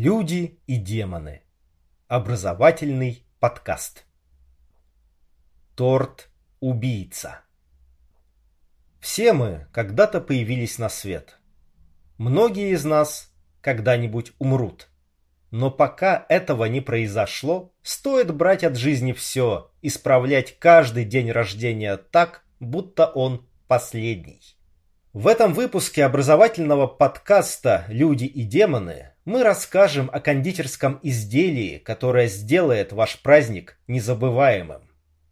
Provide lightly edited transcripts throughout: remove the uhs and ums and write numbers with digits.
Люди и демоны. Образовательный подкаст. Торт-убийца. Все мы когда-то появились на свет. Многие из нас когда-нибудь умрут. Но пока этого не произошло, стоит брать от жизни все и справлять каждый день рождения так, будто он последний. В этом выпуске образовательного подкаста «Люди и демоны» мы расскажем о кондитерском изделии, которое сделает ваш праздник незабываемым.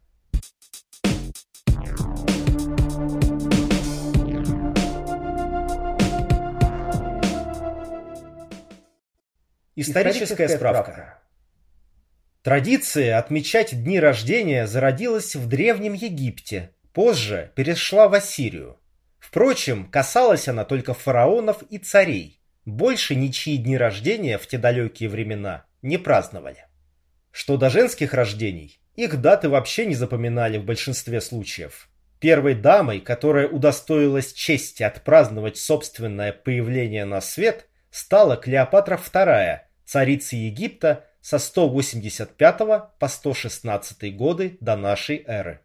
Историческая справка. Традиция отмечать дни рождения зародилась в Древнем Египте, позже перешла в Ассирию. Впрочем, касалась она только фараонов и царей. Больше ничьи дни рождения в те далекие времена не праздновали. Что до женских рождений, их даты вообще не запоминали в большинстве случаев. Первой дамой, которая удостоилась чести отпраздновать собственное появление на свет, стала Клеопатра II, царица Египта со 185 по 116 годы до нашей эры.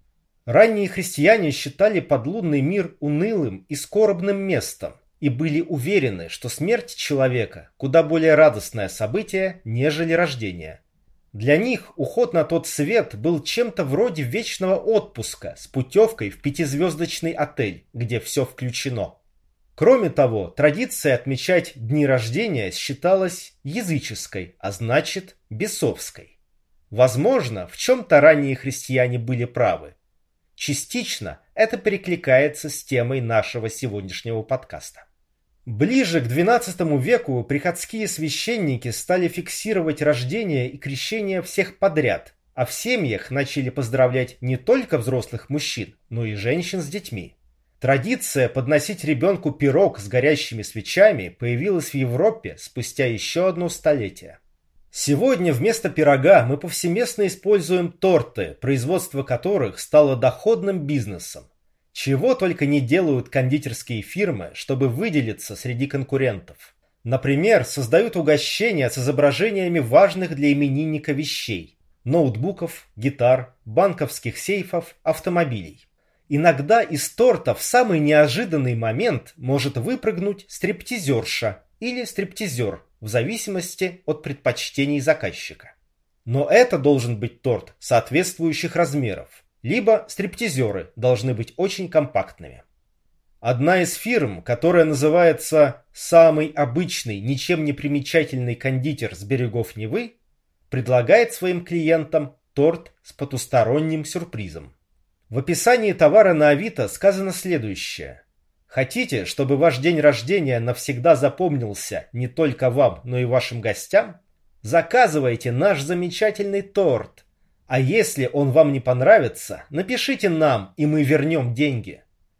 Ранние христиане считали подлунный мир унылым и скорбным местом и были уверены, что смерть человека куда более радостное событие, нежели рождение. Для них уход на тот свет был чем-то вроде вечного отпуска с путевкой в пятизвездочный отель, где все включено. Кроме того, традиция отмечать дни рождения считалась языческой, а значит бесовской. Возможно, в чем-то ранние христиане были правы. Частично это перекликается с темой нашего сегодняшнего подкаста. Ближе к XII веку приходские священники стали фиксировать рождение и крещение всех подряд, а в семьях начали поздравлять не только взрослых мужчин, но и женщин с детьми. Традиция подносить ребенку пирог с горящими свечами появилась в Европе спустя еще одно столетие. Сегодня вместо пирога мы повсеместно используем торты, производство которых стало доходным бизнесом. Чего только не делают кондитерские фирмы, чтобы выделиться среди конкурентов. Например, создают угощения с изображениями важных для именинника вещей – ноутбуков, гитар, банковских сейфов, автомобилей. Иногда из торта в самый неожиданный момент может выпрыгнуть стриптизерша или стриптизер, в зависимости от предпочтений заказчика. Но это должен быть торт соответствующих размеров, либо стриптизеры должны быть очень компактными. Одна из фирм, которая называется «Самый обычный, ничем не примечательный кондитер с берегов Невы», предлагает своим клиентам торт с потусторонним сюрпризом. В описании товара на Авито сказано следующее. Хотите, чтобы ваш день рождения навсегда запомнился не только вам, но и вашим гостям? Заказывайте наш замечательный торт. А если он вам не понравится, напишите нам, и мы вернем деньги.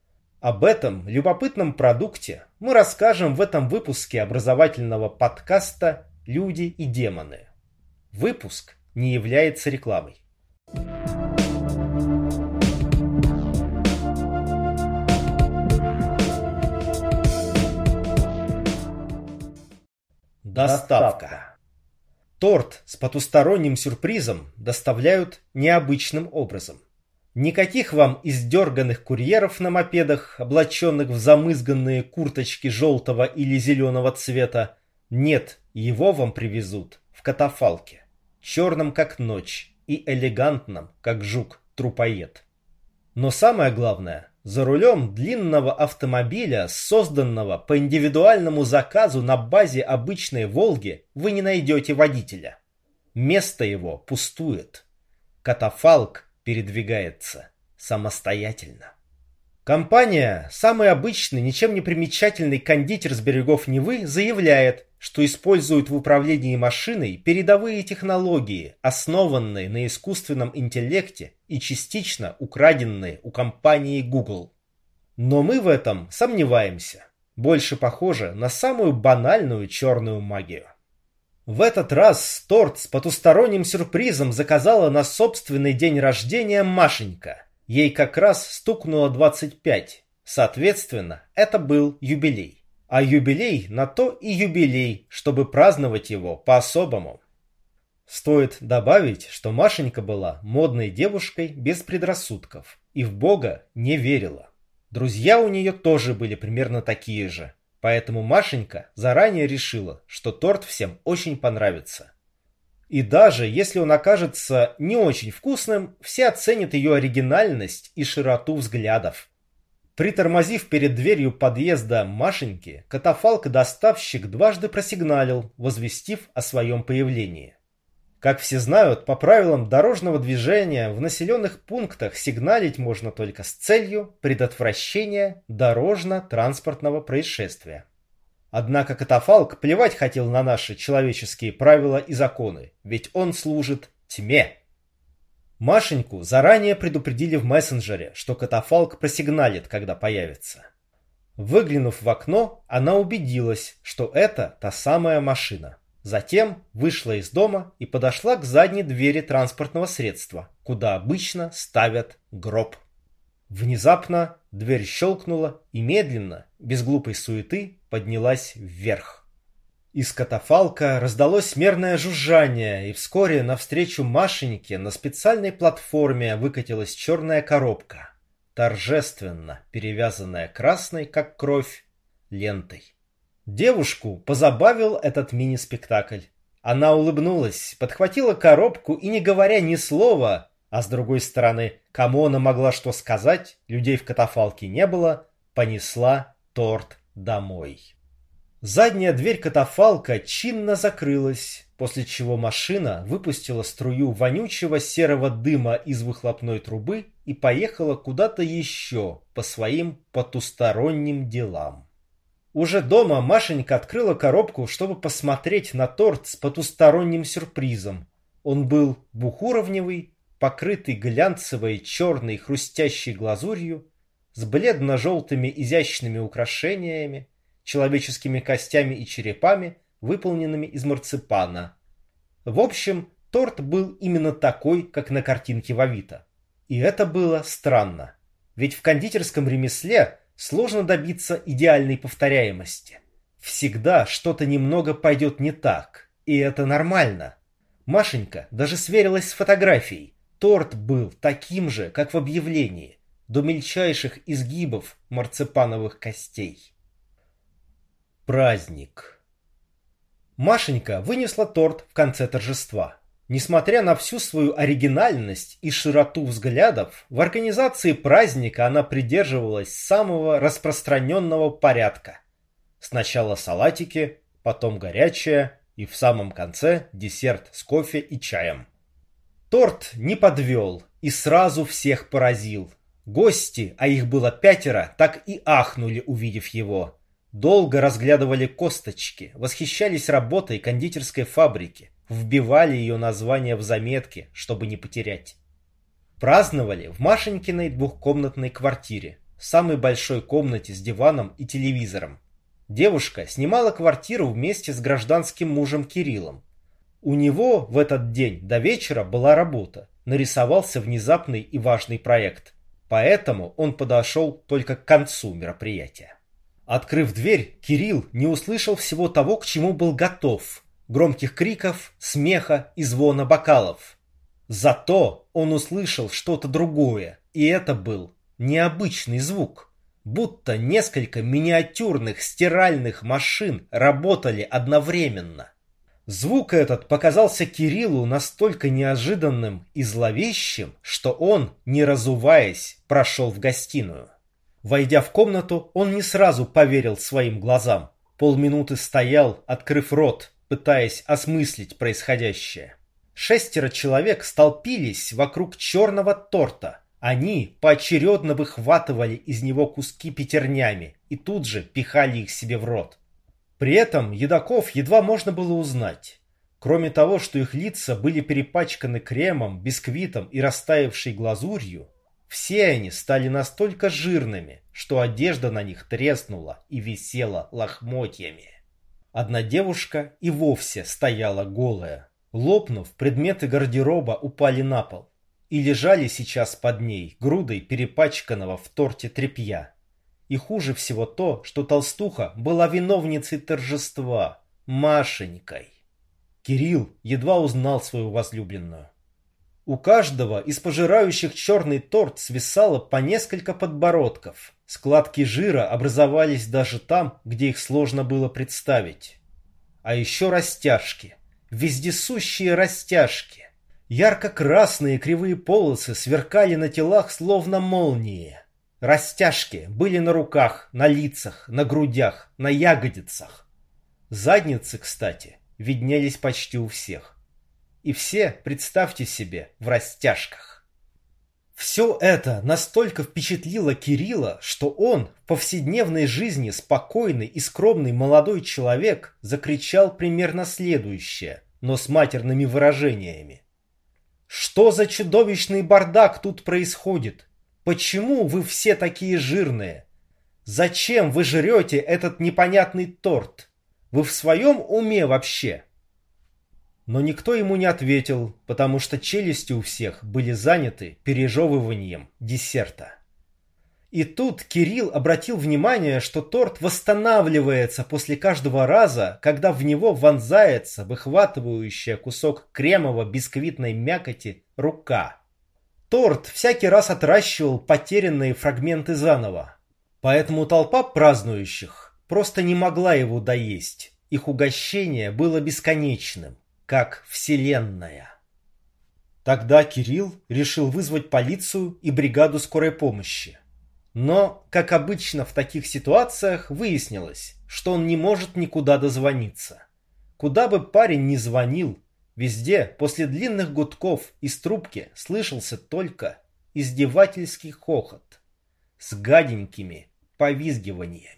Об этом любопытном продукте мы расскажем в этом выпуске образовательного подкаста «Люди и демоны». Выпуск не является рекламой. Доставка. Торт с потусторонним сюрпризом доставляют необычным образом. Никаких вам издерганных курьеров на мопедах, облаченных в замызганные курточки желтого или зеленого цвета. Нет, его вам привезут в катафалке, черном как ночь и элегантном как жук-трупоед. Но самое главное, за рулем длинного автомобиля, созданного по индивидуальному заказу на базе обычной «Волги», вы не найдете водителя. Место его пустует. Катафалк передвигается самостоятельно. Компания «Самый обычный, ничем не примечательный кондитер с берегов Невы» заявляет, что использует в управлении машиной передовые технологии, основанные на искусственном интеллекте и частично украденные у компании Google. Но мы в этом сомневаемся. Больше похоже на самую банальную черную магию. В этот раз торт с потусторонним сюрпризом заказала на собственный день рождения Машенька. Ей как раз стукнуло 25. Соответственно, это был юбилей. А юбилей на то и юбилей, чтобы праздновать его по-особому. Стоит добавить, что Машенька была модной девушкой без предрассудков и в Бога не верила. Друзья у нее тоже были примерно такие же, поэтому Машенька заранее решила, что торт всем очень понравится. И даже если он окажется не очень вкусным, все оценят ее оригинальность и широту взглядов. Притормозив перед дверью подъезда Машеньки, катафалк-доставщик дважды просигналил, возвестив о своем появлении. Как все знают, по правилам дорожного движения в населенных пунктах сигналить можно только с целью предотвращения дорожно-транспортного происшествия. Однако катафалк плевать хотел на наши человеческие правила и законы, ведь он служит тьме. Машеньку заранее предупредили в мессенджере, что катафалк просигналит, когда появится. Выглянув в окно, она убедилась, что это та самая машина. Затем вышла из дома и подошла к задней двери транспортного средства, куда обычно ставят гроб. Внезапно дверь щелкнула и медленно, без глупой суеты, поднялась вверх. Из катафалка раздалось мерное жужжание, и вскоре навстречу Машеньке на специальной платформе выкатилась черная коробка, торжественно перевязанная красной, как кровь, лентой. Девушку позабавил этот мини-спектакль. Она улыбнулась, подхватила коробку и, не говоря ни слова, а с другой стороны, кому она могла что сказать, людей в катафалке не было, понесла торт домой. Задняя дверь катафалка чинно закрылась, после чего машина выпустила струю вонючего серого дыма из выхлопной трубы и поехала куда-то еще по своим потусторонним делам. Уже дома Машенька открыла коробку, чтобы посмотреть на торт с потусторонним сюрпризом. Он был двухуровневый, покрытый глянцевой черной хрустящей глазурью, с бледно-желтыми изящными украшениями, человеческими костями и черепами, выполненными из марципана. В общем, торт был именно такой, как на картинке в Авито. И это было странно. Ведь в кондитерском ремесле сложно добиться идеальной повторяемости. Всегда что-то немного пойдет не так, и это нормально. Машенька даже сверилась с фотографией. Торт был таким же, как в объявлении, до мельчайших изгибов марципановых костей. Праздник. Машенька вынесла торт в конце торжества. Несмотря на всю свою оригинальность и широту взглядов, в организации праздника она придерживалась самого распространенного порядка. Сначала салатики, потом горячее и в самом конце десерт с кофе и чаем. Торт не подвел и сразу всех поразил. Гости, а их было 5, так и ахнули, увидев его. Долго разглядывали косточки, восхищались работой кондитерской фабрики, вбивали ее название в заметки, чтобы не потерять. Праздновали в Машенькиной двухкомнатной квартире, самой большой комнате с диваном и телевизором. Девушка снимала квартиру вместе с гражданским мужем Кириллом. У него в этот день до вечера была работа, нарисовался внезапный и важный проект, поэтому он подошел только к концу мероприятия. Открыв дверь, Кирилл не услышал всего того, к чему был готов: громких криков, смеха и звона бокалов. Зато он услышал что-то другое, и это был необычный звук, будто несколько миниатюрных стиральных машин работали одновременно. Звук этот показался Кириллу настолько неожиданным и зловещим, что он, не разуваясь, прошел в гостиную. Войдя в комнату, он не сразу поверил своим глазам. Полминуты стоял, открыв рот, пытаясь осмыслить происходящее. 6 человек столпились вокруг черного торта. Они поочередно выхватывали из него куски пятернями и тут же пихали их себе в рот. При этом едоков едва можно было узнать. Кроме того, что их лица были перепачканы кремом, бисквитом и растаявшей глазурью, все они стали настолько жирными, что одежда на них треснула и висела лохмотьями. Одна девушка и вовсе стояла голая. Лопнув, предметы гардероба упали на пол и лежали сейчас под ней грудой перепачканного в торте тряпья. И хуже всего то, что толстуха была виновницей торжества, Машенькой. Кирилл едва узнал свою возлюбленную. У каждого из пожирающих черный торт свисало по несколько подбородков. Складки жира образовались даже там, где их сложно было представить. А еще растяжки. Вездесущие растяжки. Ярко-красные кривые полосы сверкали на телах, словно молнии. Растяжки были на руках, на лицах, на грудях, на ягодицах. Задницы, кстати, виднелись почти у всех. И все, представьте себе, в растяжках. Все это настолько впечатлило Кирилла, что он, в повседневной жизни спокойный и скромный молодой человек, закричал примерно следующее, но с матерными выражениями. «Что за чудовищный бардак тут происходит? Почему вы все такие жирные? Зачем вы жрете этот непонятный торт? Вы в своем уме вообще?» Но никто ему не ответил, потому что челюсти у всех были заняты пережевыванием десерта. И тут Кирилл обратил внимание, что торт восстанавливается после каждого раза, когда в него вонзается выхватывающая кусок кремово-бисквитной мякоти рука. Торт всякий раз отращивал потерянные фрагменты заново. Поэтому толпа празднующих просто не могла его доесть. Их угощение было бесконечным, как вселенная. Тогда Кирилл решил вызвать полицию и бригаду скорой помощи. Но, как обычно в таких ситуациях, выяснилось, что он не может никуда дозвониться. Куда бы парень ни звонил, везде после длинных гудков из трубки слышался только издевательский хохот с гаденькими повизгиваниями.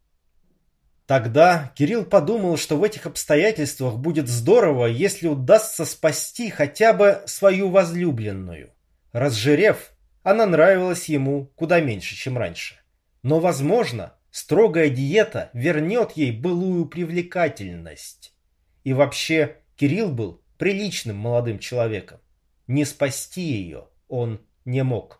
Тогда Кирилл подумал, что в этих обстоятельствах будет здорово, если удастся спасти хотя бы свою возлюбленную. Разжирев, она нравилась ему куда меньше, чем раньше. Но, возможно, строгая диета вернет ей былую привлекательность. И вообще, Кирилл был приличным молодым человеком. Не спасти ее он не мог.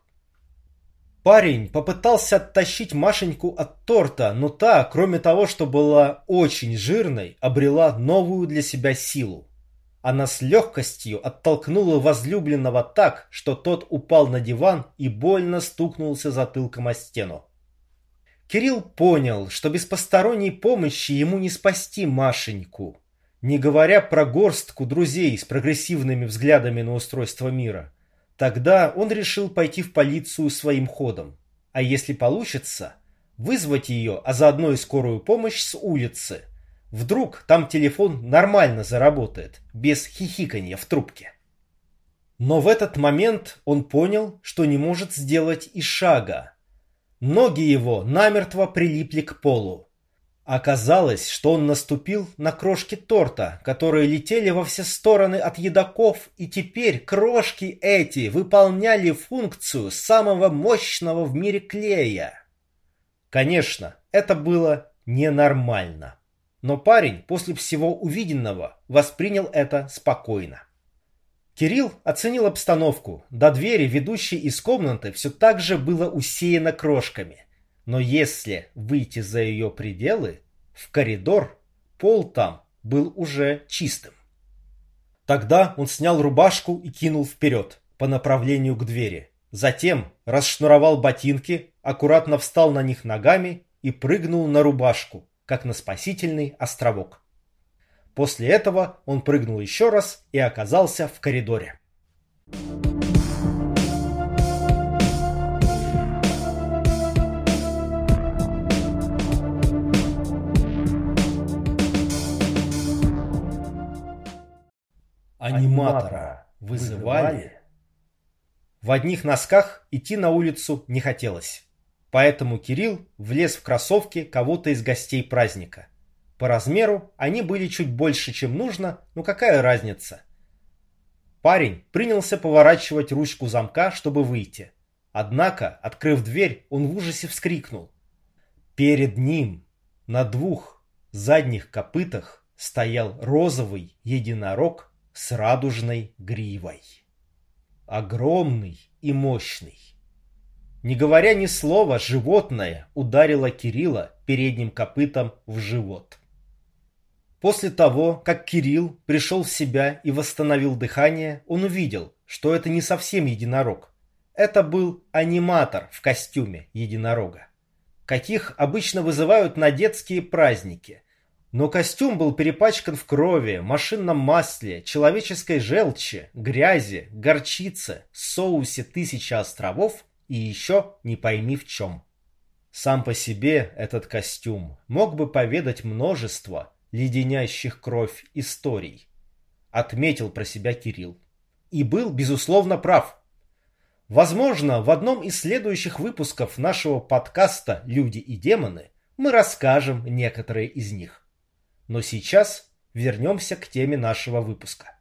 Парень попытался оттащить Машеньку от торта, но та, кроме того, что была очень жирной, обрела новую для себя силу. Она с легкостью оттолкнула возлюбленного так, что тот упал на диван и больно стукнулся затылком о стену. Кирилл понял, что без посторонней помощи ему не спасти Машеньку, не говоря про горстку друзей с прогрессивными взглядами на устройство мира. Тогда он решил пойти в полицию своим ходом. А если получится, вызвать ее, а заодно и скорую помощь с улицы. Вдруг там телефон нормально заработает, без хихиканья в трубке. Но в этот момент он понял, что не может сделать и шага. Ноги его намертво прилипли к полу. Оказалось, что он наступил на крошки торта, которые летели во все стороны от едоков, и теперь крошки эти выполняли функцию самого мощного в мире клея. Конечно, это было ненормально. Но парень после всего увиденного воспринял это спокойно. Кирилл оценил обстановку. До двери, ведущей из комнаты, все так же было усеяно крошками. Но если выйти за ее пределы, в коридор, пол там был уже чистым. Тогда он снял рубашку и кинул вперед, по направлению к двери. Затем расшнуровал ботинки, аккуратно встал на них ногами и прыгнул на рубашку, как на спасительный островок. После этого он прыгнул еще раз и оказался в коридоре. Аниматора вызывали? В одних носках идти на улицу не хотелось. Поэтому Кирилл влез в кроссовки кого-то из гостей праздника. По размеру они были чуть больше, чем нужно, но какая разница? Парень принялся поворачивать ручку замка, чтобы выйти. Однако, открыв дверь, он в ужасе вскрикнул. Перед ним на двух задних копытах стоял розовый единорог с радужной гривой. Огромный и мощный. Не говоря ни слова, животное ударило Кирилла передним копытом в живот. После того, как Кирилл пришел в себя и восстановил дыхание, он увидел, что это не совсем единорог. Это был аниматор в костюме единорога, каких обычно вызывают на детские праздники. Но костюм был перепачкан в крови, машинном масле, человеческой желчи, грязи, горчице, соусе «Тысячи островов» и еще не пойми в чем. Сам по себе этот костюм мог бы поведать множество леденящих кровь историй, отметил про себя Кирилл. И был, безусловно, прав. Возможно, в одном из следующих выпусков нашего подкаста «Люди и демоны» мы расскажем некоторые из них. Но сейчас вернемся к теме нашего выпуска.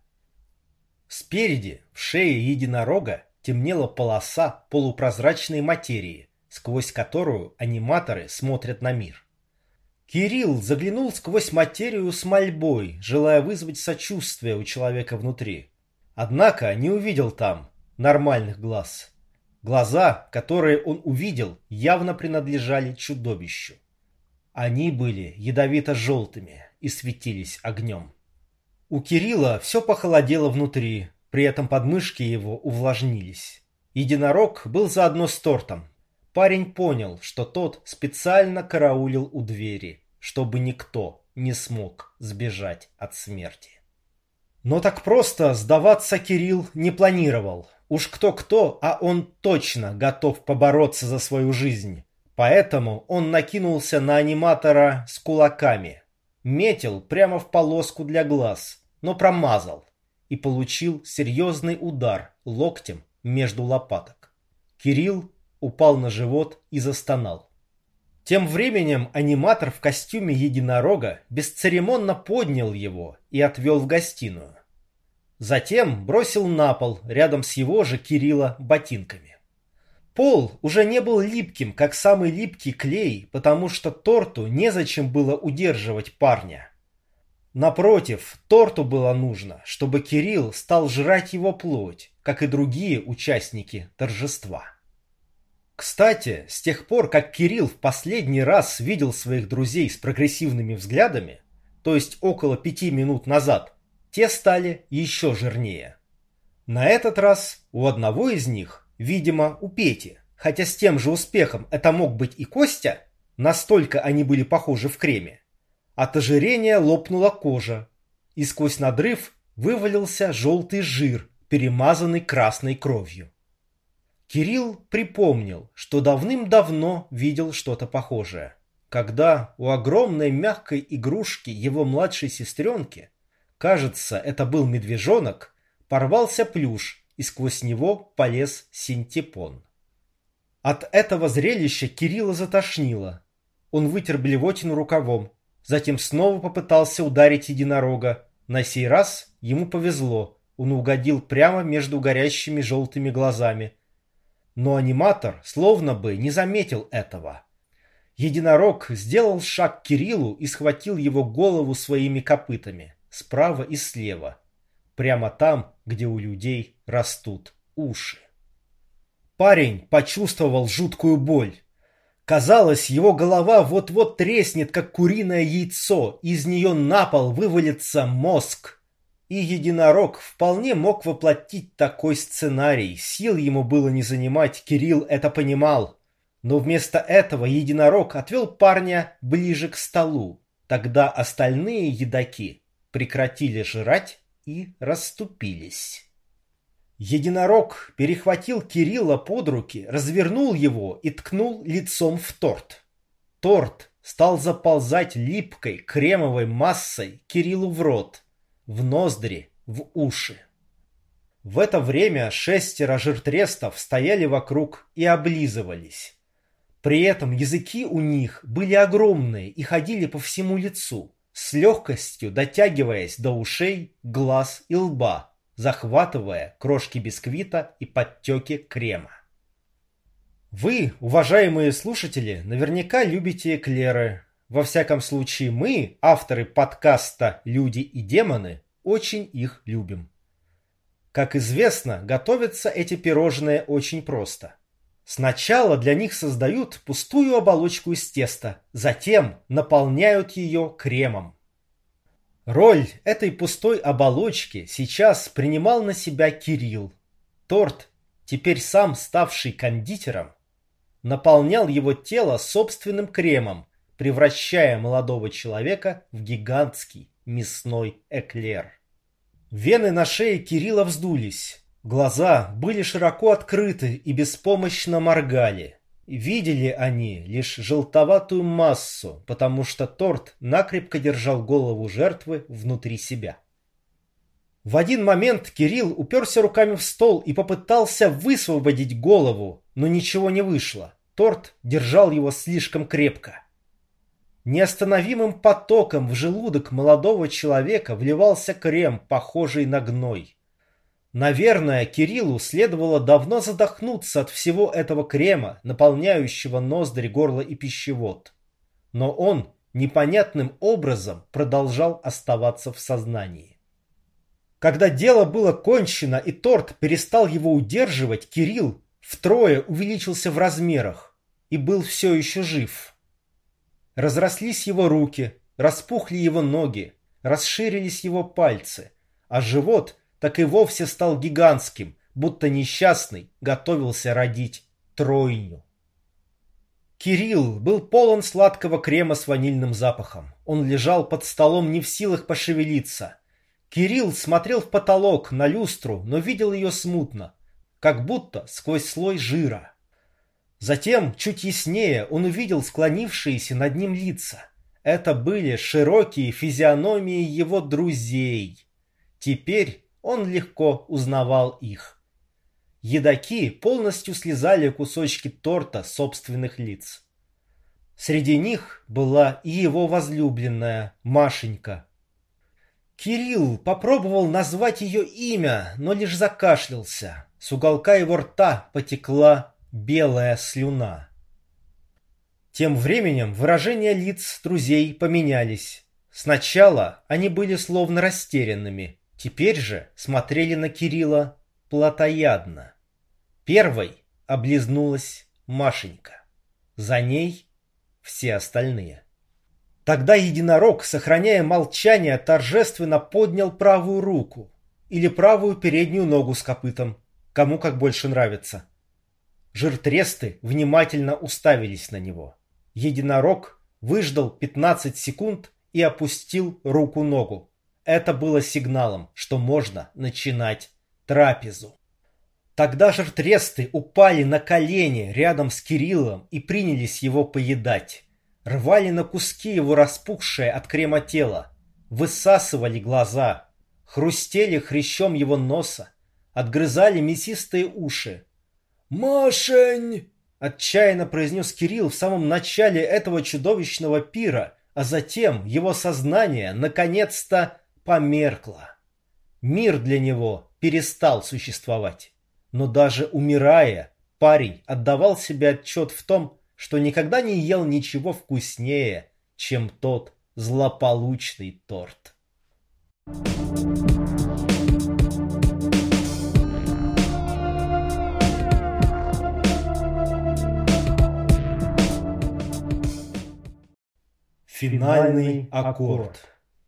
Спереди, в шее единорога, темнела полоса полупрозрачной материи, сквозь которую аниматоры смотрят на мир. Кирилл заглянул сквозь материю с мольбой, желая вызвать сочувствие у человека внутри. Однако не увидел там нормальных глаз. Глаза, которые он увидел, явно принадлежали чудовищу. Они были ядовито-желтыми и светились огнем. У Кирилла все похолодело внутри, при этом подмышки его увлажнились. Единорог был заодно с тортом. Парень понял, что тот специально караулил у двери, чтобы никто не смог сбежать от смерти. Но так просто сдаваться Кирилл не планировал. Уж кто-кто, а он точно готов побороться за свою жизнь. Поэтому он накинулся на аниматора с кулаками. Метил прямо в полоску для глаз, но промазал и получил серьезный удар локтем между лопаток. Кирилл упал на живот и застонал. Тем временем аниматор в костюме единорога бесцеремонно поднял его и отвел в гостиную. Затем бросил на пол рядом с его же Кирилла ботинками. Пол уже не был липким, как самый липкий клей, потому что торту незачем было удерживать парня. Напротив, торту было нужно, чтобы Кирилл стал жрать его плоть, как и другие участники торжества. Кстати, с тех пор, как Кирилл в последний раз видел своих друзей с прогрессивными взглядами, то есть около 5 минут назад, те стали еще жирнее. На этот раз у одного из них, видимо, у Пети, хотя с тем же успехом это мог быть и Костя, настолько они были похожи в креме, от ожирения лопнула кожа, и сквозь надрыв вывалился желтый жир, перемазанный красной кровью. Кирилл припомнил, что давным-давно видел что-то похожее, когда у огромной мягкой игрушки его младшей сестренки, кажется, это был медвежонок, порвался плюш, и сквозь него полез синтепон. От этого зрелища Кирилла затошнило. Он вытер блевотину рукавом, затем снова попытался ударить единорога. На сей раз ему повезло, он угодил прямо между горящими желтыми глазами. Но аниматор словно бы не заметил этого. Единорог сделал шаг к Кириллу и схватил его голову своими копытами, справа и слева, прямо там, где у людей растут уши. Парень почувствовал жуткую боль. Казалось, его голова вот-вот треснет, как куриное яйцо, и из нее на пол вывалится мозг. И единорог вполне мог воплотить такой сценарий. Сил ему было не занимать, Кирилл это понимал. Но вместо этого единорог отвел парня ближе к столу. Тогда остальные едоки прекратили жрать и расступились. Единорог перехватил Кирилла под руки, развернул его и ткнул лицом в торт. Торт стал заползать липкой кремовой массой Кириллу в рот, в ноздри, в уши. В это время 6 жиртрестов стояли вокруг и облизывались. При этом языки у них были огромные и ходили по всему лицу, с легкостью дотягиваясь до ушей, глаз и лба, захватывая крошки бисквита и подтеки крема. Вы, уважаемые слушатели, наверняка любите эклеры. Во всяком случае, мы, авторы подкаста «Люди и демоны», очень их любим. Как известно, готовятся эти пирожные очень просто. Сначала для них создают пустую оболочку из теста, затем наполняют ее кремом. Роль этой пустой оболочки сейчас принимал на себя Кирилл. Торт, теперь сам ставший кондитером, наполнял его тело собственным кремом, превращая молодого человека в гигантский мясной эклер. Вены на шее Кирилла вздулись. Глаза были широко открыты и беспомощно моргали. Видели они лишь желтоватую массу, потому что торт накрепко держал голову жертвы внутри себя. В один момент Кирилл уперся руками в стол и попытался высвободить голову, но ничего не вышло. Торт держал его слишком крепко. Неостановимым потоком в желудок молодого человека вливался крем, похожий на гной. Наверное, Кириллу следовало давно задохнуться от всего этого крема, наполняющего ноздри, горло и пищевод. Но он непонятным образом продолжал оставаться в сознании. Когда дело было кончено и торт перестал его удерживать, Кирилл втрое увеличился в размерах и был все еще жив. Разрослись его руки, распухли его ноги, расширились его пальцы, а живот так и вовсе стал гигантским, будто несчастный готовился родить тройню. Кирилл был полон сладкого крема с ванильным запахом. Он лежал под столом не в силах пошевелиться. Кирилл смотрел в потолок на люстру, но видел ее смутно, как будто сквозь слой жира. Затем, чуть яснее, он увидел склонившиеся над ним лица. Это были широкие физиономии его друзей. Теперь он легко узнавал их. Едоки полностью слизали кусочки торта с собственных лиц. Среди них была и его возлюбленная Машенька. Кирилл попробовал назвать ее имя, но лишь закашлялся. С уголка его рта потекла белая слюна. Тем временем выражения лиц друзей поменялись. Сначала они были словно растерянными, теперь же смотрели на Кирилла плотоядно. Первой облизнулась Машенька. За ней все остальные. Тогда единорог, сохраняя молчание, торжественно поднял правую руку или правую переднюю ногу с копытом, кому как больше нравится. Жиртресты внимательно уставились на него. Единорог выждал 15 секунд и опустил руку-ногу. Это было сигналом, что можно начинать трапезу. Тогда жиртресты упали на колени рядом с Кириллом и принялись его поедать. Рвали на куски его распухшее от крема тело, высасывали глаза, хрустели хрящом его носа, отгрызали мясистые уши. «Машень!» — отчаянно произнес Кирилл в самом начале этого чудовищного пира, а затем его сознание наконец-то померкло. Мир для него перестал существовать. Но даже умирая, парень отдавал себе отчет в том, что никогда не ел ничего вкуснее, чем тот злополучный торт. Финальный аккорд.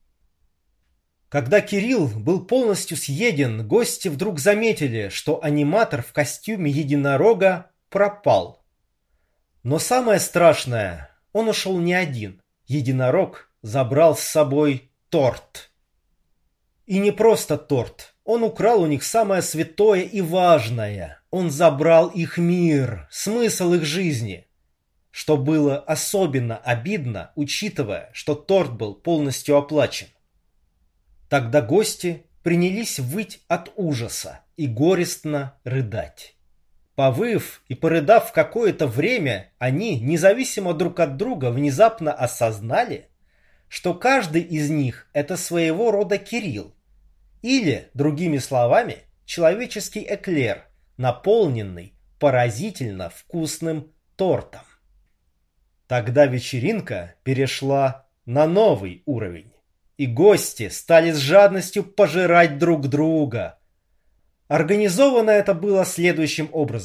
Когда Кирилл был полностью съеден, гости вдруг заметили, что аниматор в костюме единорога пропал. Но самое страшное, он ушел не один. Единорог забрал с собой торт. И не просто торт. Он украл у них самое святое и важное. Он забрал их мир, смысл их жизни. Что было особенно обидно, учитывая, что торт был полностью оплачен. Тогда гости принялись выть от ужаса и горестно рыдать. Повыв и порыдав какое-то время, они, независимо друг от друга, внезапно осознали, что каждый из них – это своего рода Кирилл. Или, другими словами, человеческий эклер, наполненный поразительно вкусным тортом. Тогда вечеринка перешла на новый уровень. И гости стали с жадностью пожирать друг друга. Организовано это было следующим образом.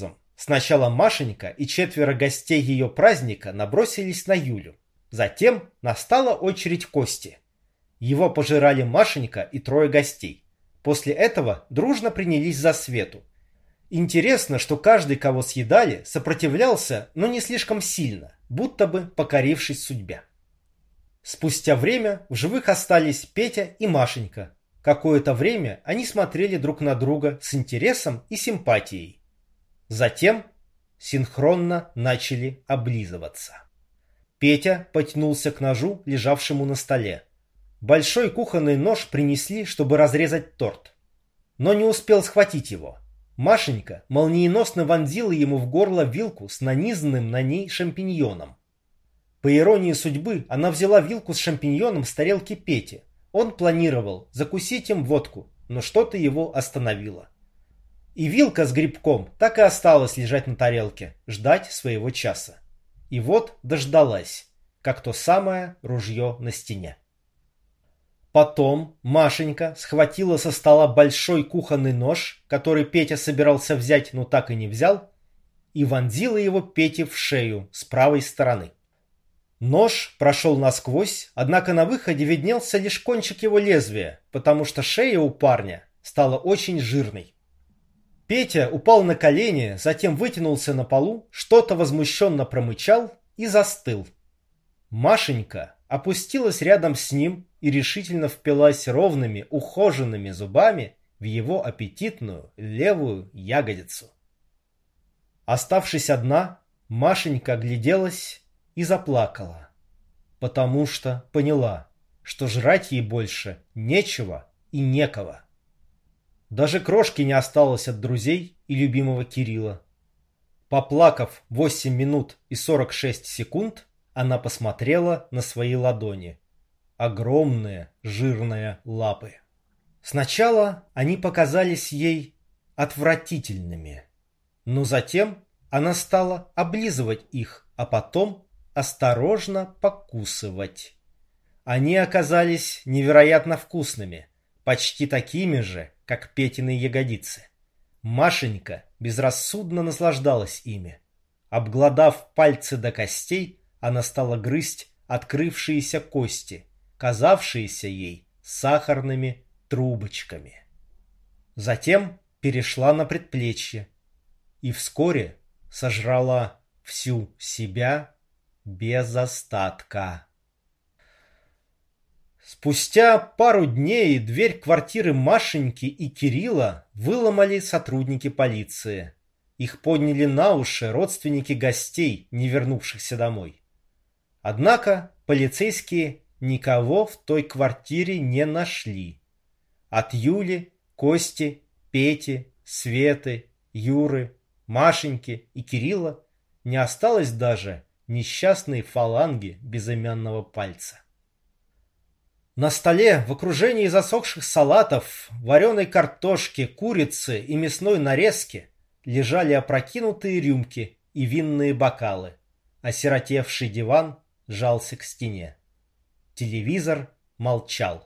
Сначала Машенька и 4 гостей ее праздника набросились на Юлю. Затем настала очередь Кости. Его пожирали Машенька и 3 гостей. После этого дружно принялись за Свету. Интересно, что каждый, кого съедали, сопротивлялся, но не слишком сильно, будто бы покорившись судьбе. Спустя время в живых остались Петя и Машенька. Какое-то время они смотрели друг на друга с интересом и симпатией. Затем синхронно начали облизываться. Петя потянулся к ножу, лежавшему на столе. Большой кухонный нож принесли, чтобы разрезать торт. Но не успел схватить его. Машенька молниеносно вонзила ему в горло вилку с нанизанным на ней шампиньоном. По иронии судьбы, она взяла вилку с шампиньоном с тарелки Пети. Он планировал закусить им водку, но что-то его остановило. И вилка с грибком так и осталась лежать на тарелке, ждать своего часа. И вот дождалась, как то самое ружье на стене. Потом Машенька схватила со стола большой кухонный нож, который Петя собирался взять, но так и не взял, и вонзила его Пете в шею с правой стороны. Нож прошел насквозь, однако на выходе виднелся лишь кончик его лезвия, потому что шея у парня стала очень жирной. Петя упал на колени, затем вытянулся на полу, что-то возмущенно промычал и застыл. Машенька опустилась рядом с ним и решительно впилась ровными, ухоженными зубами в его аппетитную левую ягодицу. Оставшись одна, Машенька огляделась и заплакала, потому что поняла, что жрать ей больше нечего и некого. Даже крошки не осталось от друзей и любимого Кирилла. Поплакав 8 минут и 46 секунд, она посмотрела на свои ладони. Огромные жирные лапы. Сначала они показались ей отвратительными, но затем она стала облизывать их, а потом осторожно покусывать. Они оказались невероятно вкусными, почти такими же, как Петины ягодицы. Машенька безрассудно наслаждалась ими. Обглодав пальцы до костей, она стала грызть открывшиеся кости, казавшиеся ей сахарными трубочками. Затем перешла на предплечье и вскоре сожрала всю себя без остатка. Спустя пару дней дверь квартиры Машеньки и Кирилла выломали сотрудники полиции. Их подняли на уши родственники гостей, не вернувшихся домой. Однако полицейские никого в той квартире не нашли. От Юли, Кости, Пети, Светы, Юры, Машеньки и Кирилла не осталось даже несчастной фаланги безымянного пальца. На столе в окружении засохших салатов, вареной картошки, курицы и мясной нарезки лежали опрокинутые рюмки и винные бокалы. Осиротевший диван жался к стене. Телевизор молчал.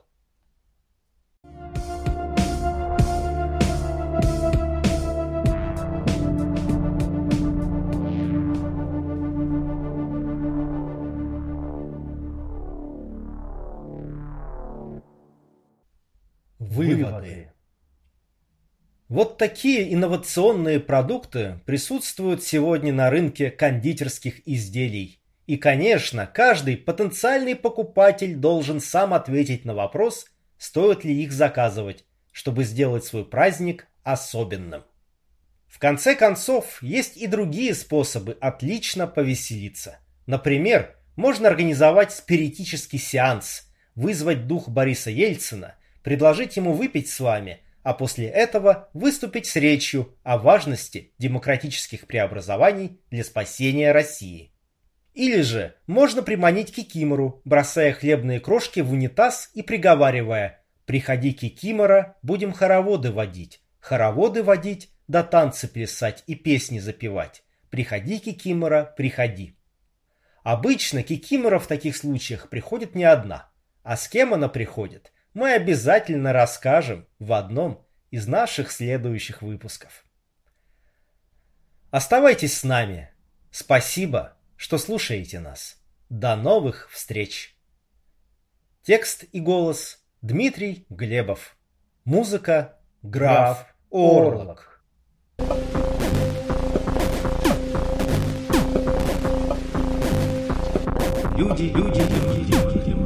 Выводы. Вот такие инновационные продукты присутствуют сегодня на рынке кондитерских изделий. И, конечно, каждый потенциальный покупатель должен сам ответить на вопрос, стоит ли их заказывать, чтобы сделать свой праздник особенным. В конце концов, есть и другие способы отлично повеселиться. Например, можно организовать спиритический сеанс, вызвать дух Бориса Ельцина, предложить ему выпить с вами, а после этого выступить с речью о важности демократических преобразований для спасения России. Или же можно приманить кикимору, бросая хлебные крошки в унитаз и приговаривая: «Приходи, кикимора, будем хороводы водить, да танцы плясать и песни запевать. Приходи, кикимора, приходи». Обычно кикимора в таких случаях приходит не одна, а с кем она приходит, мы обязательно расскажем в одном из наших следующих выпусков. Оставайтесь с нами. Спасибо, что слушаете нас. До новых встреч. Текст и голос Дмитрий Глебов. Музыка Граф Орлок. Люди.